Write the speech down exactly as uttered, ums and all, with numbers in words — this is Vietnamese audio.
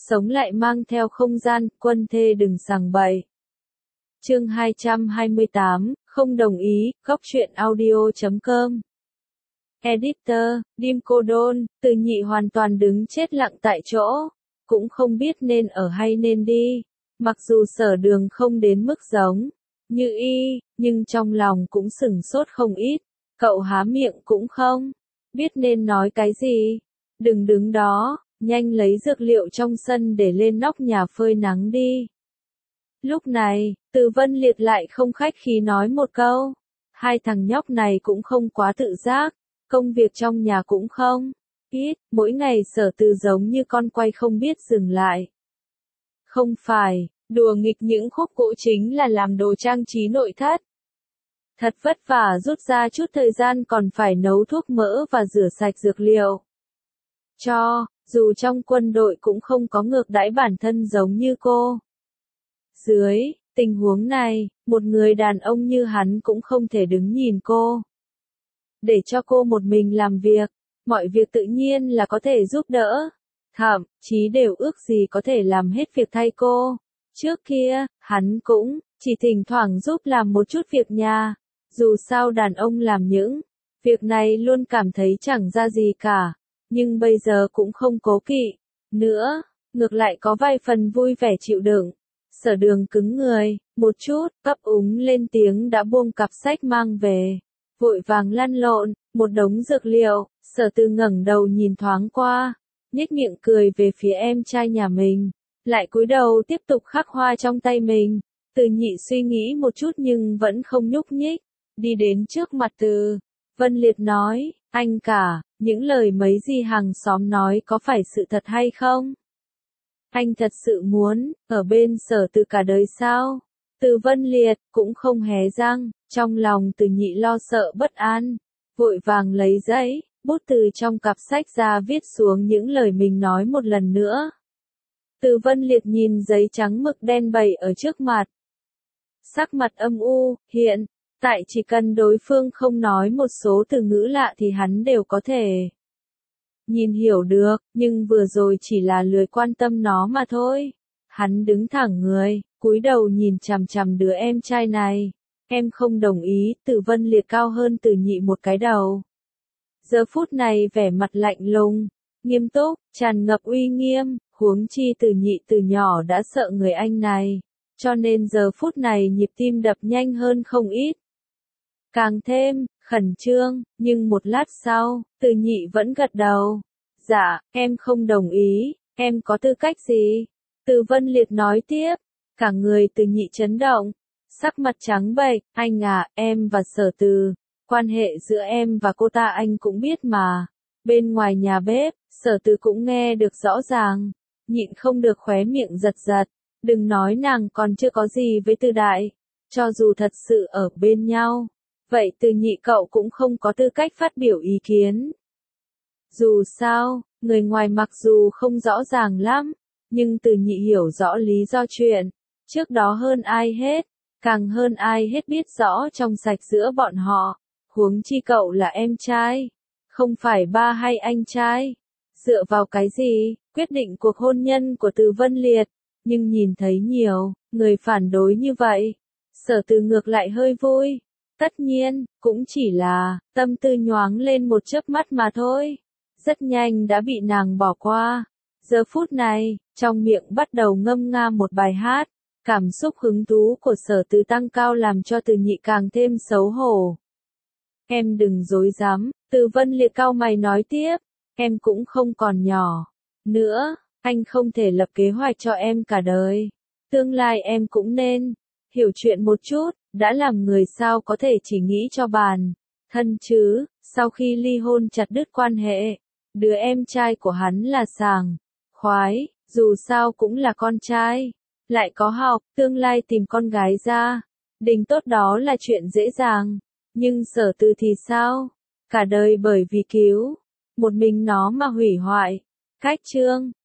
sống lại mang theo không gian, quân thê đừng sằng bậy. Chương hai trăm hai mươi tám, không đồng ý, góc truyện audio chấm com. Editor, Dim Cô Đôn, Từ Nhị hoàn toàn đứng chết lặng tại chỗ, cũng không biết nên ở hay nên đi. Mặc dù Sở Đường không đến mức giống như y, nhưng trong lòng cũng sửng sốt không ít. Cậu há miệng cũng không biết nên nói cái gì. Đừng đứng đó, nhanh lấy dược liệu trong sân để lên nóc nhà phơi nắng đi. Lúc này, Từ Vân Liệt lại không khách khí nói một câu. Hai thằng nhóc này cũng không quá tự giác, công việc trong nhà cũng không ít, mỗi ngày Sở Từ giống như con quay không biết dừng lại. Không phải, đùa nghịch những khúc gỗ chính là làm đồ trang trí nội thất. Thật vất vả rút ra chút thời gian còn phải nấu thuốc mỡ và rửa sạch dược liệu. Cho, dù trong quân đội cũng không có ngược đãi bản thân giống như cô. Dưới tình huống này, một người đàn ông như hắn cũng không thể đứng nhìn cô. Để cho cô một mình làm việc, mọi việc tự nhiên là có thể giúp đỡ. Thậm chí đều ước gì có thể làm hết việc thay cô. Trước kia, hắn cũng chỉ thỉnh thoảng giúp làm một chút việc nhà. Dù sao đàn ông làm những việc này luôn cảm thấy chẳng ra gì cả. Nhưng bây giờ cũng không cố kỵ nữa, ngược lại có vài phần vui vẻ chịu đựng. Sở Đường cứng người một chút, ấp úng lên tiếng đã buông cặp sách mang về, vội vàng lăn lộn một đống dược liệu. Sở Từ ngẩng đầu nhìn thoáng qua, nhếch miệng cười về phía em trai nhà mình, lại cúi đầu tiếp tục khắc hoa trong tay mình. Từ Nhị suy nghĩ một chút nhưng vẫn không nhúc nhích, đi đến trước mặt Từ Vân Liệt nói, anh cả, những lời mấy gì hàng xóm nói có phải sự thật hay không? Anh thật sự muốn ở bên Sở Từ cả đời sao? Từ Vân Liệt cũng không hé răng, trong lòng Từ Nhị lo sợ bất an, vội vàng lấy giấy, bút từ trong cặp sách ra viết xuống những lời mình nói một lần nữa. Từ Vân Liệt nhìn giấy trắng mực đen bày ở trước mặt. Sắc mặt âm u, hiện tại chỉ cần đối phương không nói một số từ ngữ lạ thì hắn đều có thể nhìn hiểu được, nhưng vừa rồi chỉ là lười quan tâm nó mà thôi. Hắn đứng thẳng người, cúi đầu nhìn chằm chằm đứa em trai này. Em không đồng ý. Từ Vân Liệt cao hơn Từ Nhị một cái đầu. Giờ phút này vẻ mặt lạnh lùng, nghiêm túc, tràn ngập uy nghiêm, huống chi Từ Nhị từ nhỏ đã sợ người anh này, cho nên giờ phút này nhịp tim đập nhanh hơn không ít. Càng thêm khẩn trương, nhưng một lát sau, Từ Nhị vẫn gật đầu. Dạ, em không đồng ý, em có tư cách gì? Từ Vân Liệt nói tiếp, cả người Từ Nhị chấn động, sắc mặt trắng bệch, anh à, em và Sở Từ, quan hệ giữa em và cô ta anh cũng biết mà. Bên ngoài nhà bếp, Sở Từ cũng nghe được rõ ràng, nhịn không được khóe miệng giật giật, đừng nói nàng còn chưa có gì với Từ Đại, cho dù thật sự ở bên nhau. Vậy Từ Nhị cậu cũng không có tư cách phát biểu ý kiến. Dù sao, người ngoài mặc dù không rõ ràng lắm, nhưng Từ Nhị hiểu rõ lý do chuyện trước đó hơn ai hết, càng hơn ai hết biết rõ trong sạch giữa bọn họ. Huống chi cậu là em trai, không phải ba hay anh trai. Dựa vào cái gì quyết định cuộc hôn nhân của Từ Vân Liệt? Nhưng nhìn thấy nhiều người phản đối như vậy, Sở Từ ngược lại hơi vui. Tất nhiên, cũng chỉ là tâm tư nhoáng lên một chớp mắt mà thôi. Rất nhanh đã bị nàng bỏ qua. Giờ phút này, trong miệng bắt đầu ngâm nga một bài hát. Cảm xúc hứng thú của Sở Từ tăng cao làm cho Từ Nhị càng thêm xấu hổ. Em đừng dối dám, Từ Vân Liệt cau mày nói tiếp. Em cũng không còn nhỏ nữa, anh không thể lập kế hoạch cho em cả đời. Tương lai em cũng nên hiểu chuyện một chút, đã làm người sao có thể chỉ nghĩ cho bản thân chứ. Sau khi ly hôn chặt đứt quan hệ, đứa em trai của hắn là sảng khoái, dù sao cũng là con trai, lại có học, tương lai tìm con gái ra đình tốt đó là chuyện dễ dàng. Nhưng Sở Từ thì sao? Cả đời bởi vì cứu một mình nó mà hủy hoại. Cách chương